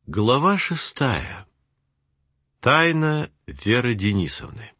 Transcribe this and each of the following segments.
Глава 6. Тайна Веры Денисовны.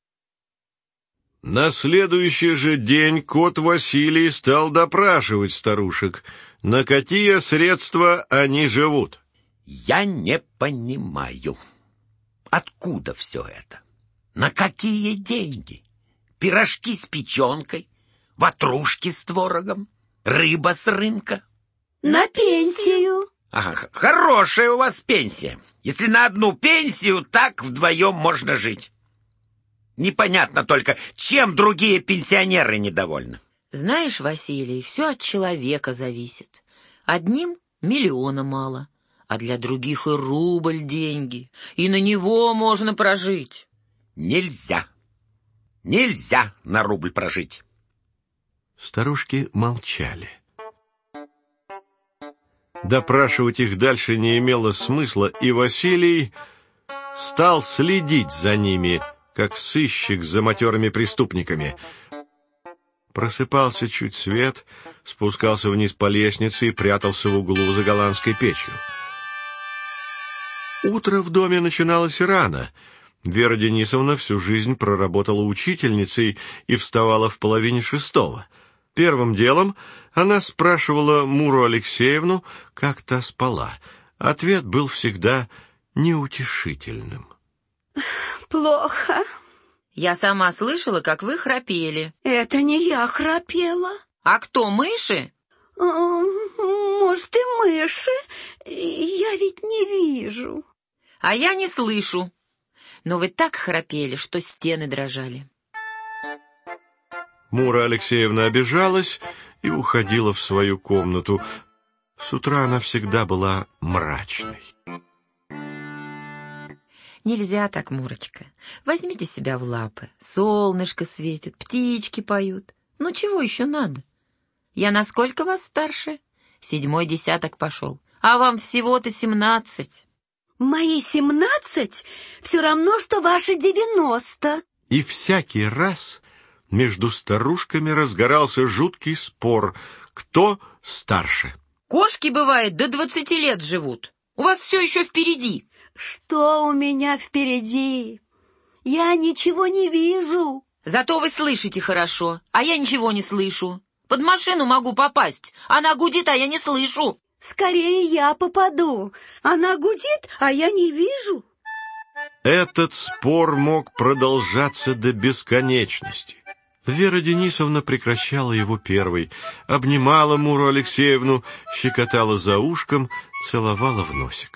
На следующий же день кот Василий стал допрашивать старушек, на какие средства они живут. Я не понимаю, откуда все это? На какие деньги? Пирожки с печенкой, ватрушки с творогом, рыба с рынка? На пенсию. Ага, хорошая у вас пенсия. Если на одну пенсию, так вдвоем можно жить. Непонятно только, чем другие пенсионеры недовольны. Знаешь, Василий, все от человека зависит. Одним миллиона мало, а для других и рубль деньги, и на него можно прожить. Нельзя на рубль прожить. Старушки молчали. Допрашивать их дальше не имело смысла, и Василий стал следить за ними, как сыщик за матерыми преступниками. Просыпался чуть свет, спускался вниз по лестнице и прятался в углу за голландской печью. Утро в доме начиналось рано. Вера Денисовна всю жизнь проработала учительницей и вставала в 5:30. Первым делом она спрашивала Муру Алексеевну, как та спала. Ответ был всегда неутешительным. Плохо. Я сама слышала, как вы храпели. Это не я храпела. А кто, мыши? Может, и мыши. Я ведь не вижу. А я не слышу. Но вы так храпели, что стены дрожали. Мура Алексеевна обижалась и уходила в свою комнату. С утра она всегда была мрачной. Нельзя так, Мурочка. Возьмите себя в лапы. Солнышко светит, птички поют. Ну, чего еще надо? Я насколько вас старше? 7-й десяток пошел. А вам всего-то 17. Мои 17 все равно, что ваши 90. И всякий раз между старушками разгорался жуткий спор, кто старше. Кошки, бывает, до 20 лет живут. У вас все еще впереди. Что у меня впереди? Я ничего не вижу. Зато вы слышите хорошо, а я ничего не слышу. Под машину могу попасть. Она гудит, а я не слышу. Скорее я попаду. Она гудит, а я не вижу. Этот спор мог продолжаться до бесконечности. Вера Денисовна прекращала его первой, обнимала Муру Алексеевну, щекотала за ушком, целовала в носик.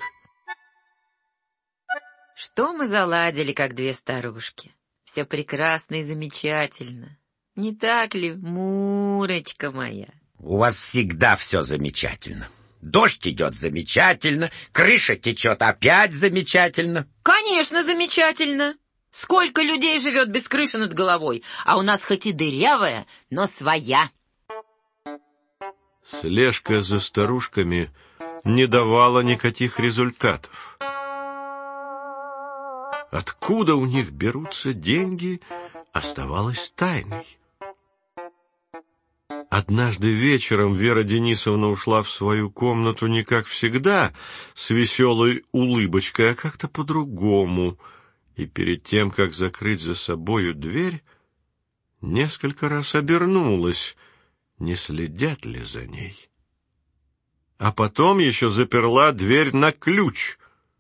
Что мы заладили, как две старушки? Все прекрасно и замечательно. Не так ли, Мурочка моя? У вас всегда все замечательно. Дождь идет замечательно, крыша течет опять замечательно. Конечно, замечательно. Сколько людей живет без крыши над головой, а у нас хоть и дырявая, но своя. Слежка за старушками не давала никаких результатов. Откуда у них берутся деньги, оставалось тайной. Однажды вечером Вера Денисовна ушла в свою комнату не как всегда, с веселой улыбочкой, а как-то по-другому, и перед тем, как закрыть за собою дверь, несколько раз обернулась, не следят ли за ней. А потом еще заперла дверь на ключ.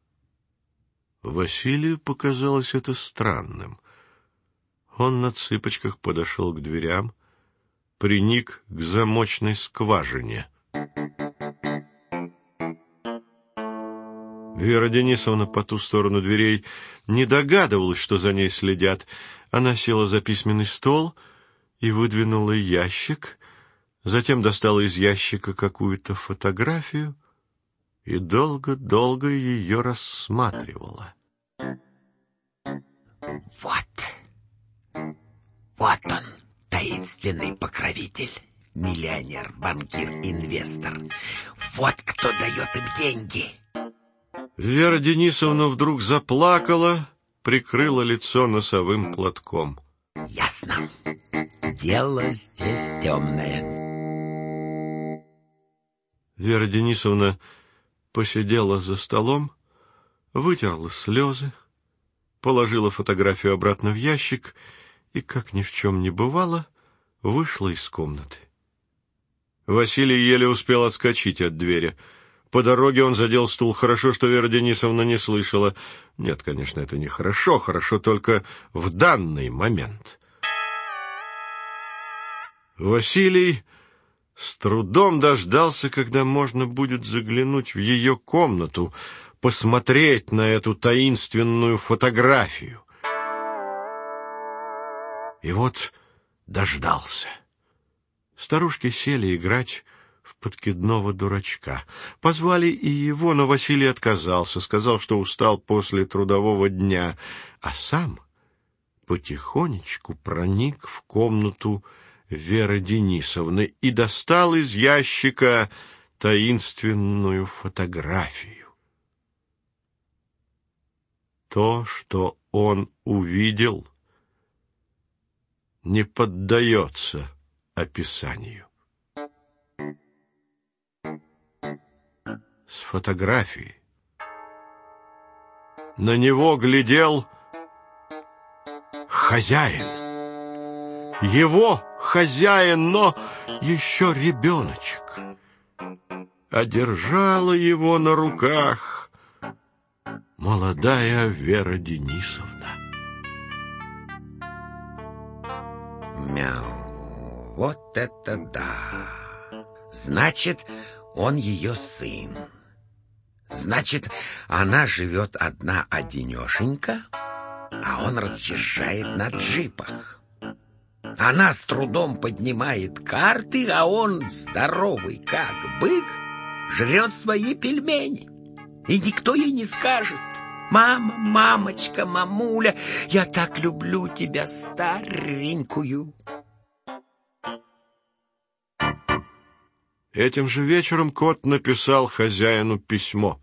Василию показалось это странным. Он на цыпочках подошел к дверям, приник к замочной скважине. Вера Денисовна по ту сторону дверей не догадывалась, что за ней следят. Она села за письменный стол и выдвинула ящик, затем достала из ящика какую-то фотографию и долго-долго ее рассматривала. Вот он, таинственный покровитель, миллионер, банкир, инвестор. Вот кто дает им деньги. Вера Денисовна вдруг заплакала, прикрыла лицо носовым платком. Ясно. Дело здесь темное. Вера Денисовна посидела за столом, вытерла слезы, положила фотографию обратно в ящик и, как ни в чем не бывало, вышла из комнаты. Василий еле успел отскочить от двери. По дороге он задел стул. Хорошо, что Вера Денисовна не слышала. Нет, конечно, это не хорошо. Хорошо только в данный момент. Василий с трудом дождался, когда можно будет заглянуть в ее комнату, посмотреть на эту таинственную фотографию. И вот дождался. Старушки сели играть в подкидного дурачка. Позвали и его, но Василий отказался, сказал, что устал после трудового дня, а сам потихонечку проник в комнату Веры Денисовны и достал из ящика таинственную фотографию. То, что он увидел, не поддается описанию. С фотографии на него глядел хозяин. Его хозяин, но еще ребеночек. А держала его на руках молодая Вера Денисовна. Мяу, вот это да! Значит, он ее сын. Значит, она живет одна-одинешенька, а он разъезжает на джипах. Она с трудом поднимает карты, а он, здоровый как бык, жрет свои пельмени. И никто ей не скажет: «Мама, мамочка, мамуля, я так люблю тебя, старенькую». Этим же вечером кот написал хозяину письмо.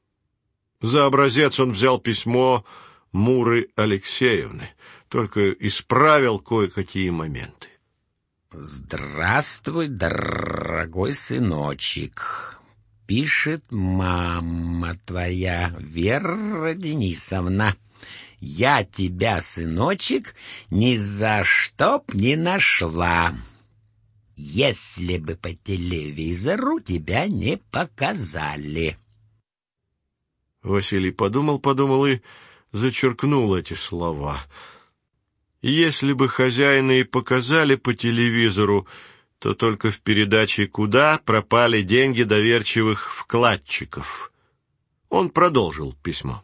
За образец он взял письмо Муры Алексеевны, только исправил кое-какие моменты. «Здравствуй, дорогой сыночек. Пишет мама твоя, Вера Денисовна. Я тебя, сыночек, ни за что б не нашла, если бы по телевизору тебя не показали». Василий подумал и зачеркнул эти слова. Если бы хозяина и показали по телевизору, то только в передаче «Куда» пропали деньги доверчивых вкладчиков. Он продолжил письмо.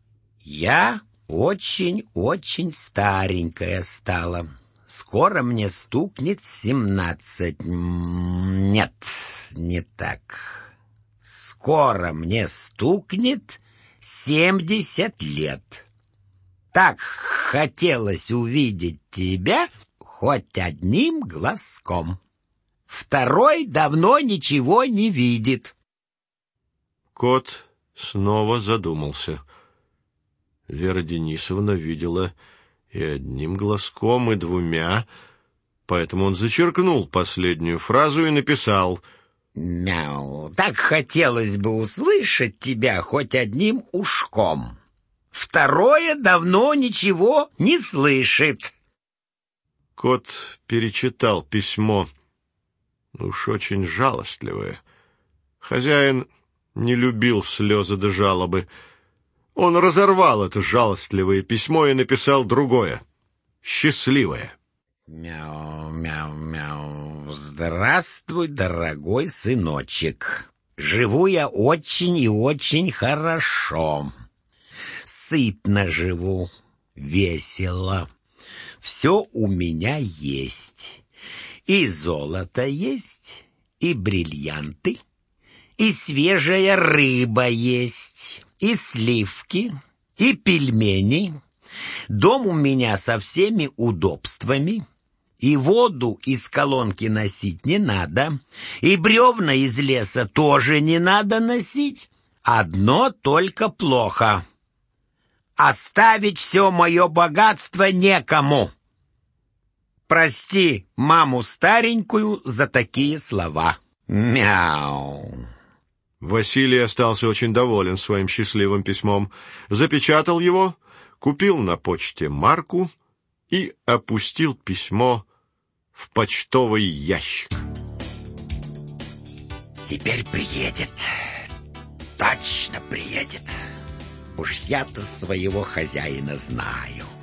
«Я очень-очень старенькая стала. Скоро мне стукнет 17. Нет, не так. Скоро мне стукнет 70 лет. Так хотелось увидеть тебя хоть одним глазком. Второй давно ничего не видит». Кот снова задумался. Вера Денисовна видела и одним глазком, и двумя, поэтому он зачеркнул последнюю фразу и написал: «Мяу, так хотелось бы услышать тебя хоть одним ушком. Второе давно ничего не слышит». Кот перечитал письмо. Уж очень жалостливое. Хозяин не любил слезы да жалобы. Он разорвал это жалостливое письмо и написал другое, счастливое. «Мяу-мяу-мяу. Здравствуй, дорогой сыночек. Живу я очень и очень хорошо. Сытно живу, весело. Все у меня есть. И золото есть, и бриллианты, и свежая рыба есть, и сливки, и пельмени. Дом у меня со всеми удобствами, и воду из колонки носить не надо, и бревна из леса тоже не надо носить. Одно только плохо: оставить все мое богатство некому. Прости маму старенькую за такие слова. Мяу». Василий остался очень доволен своим счастливым письмом, запечатал его, купил на почте марку и опустил письмо в почтовый ящик. Теперь приедет. Точно приедет. Уж я-то своего хозяина знаю.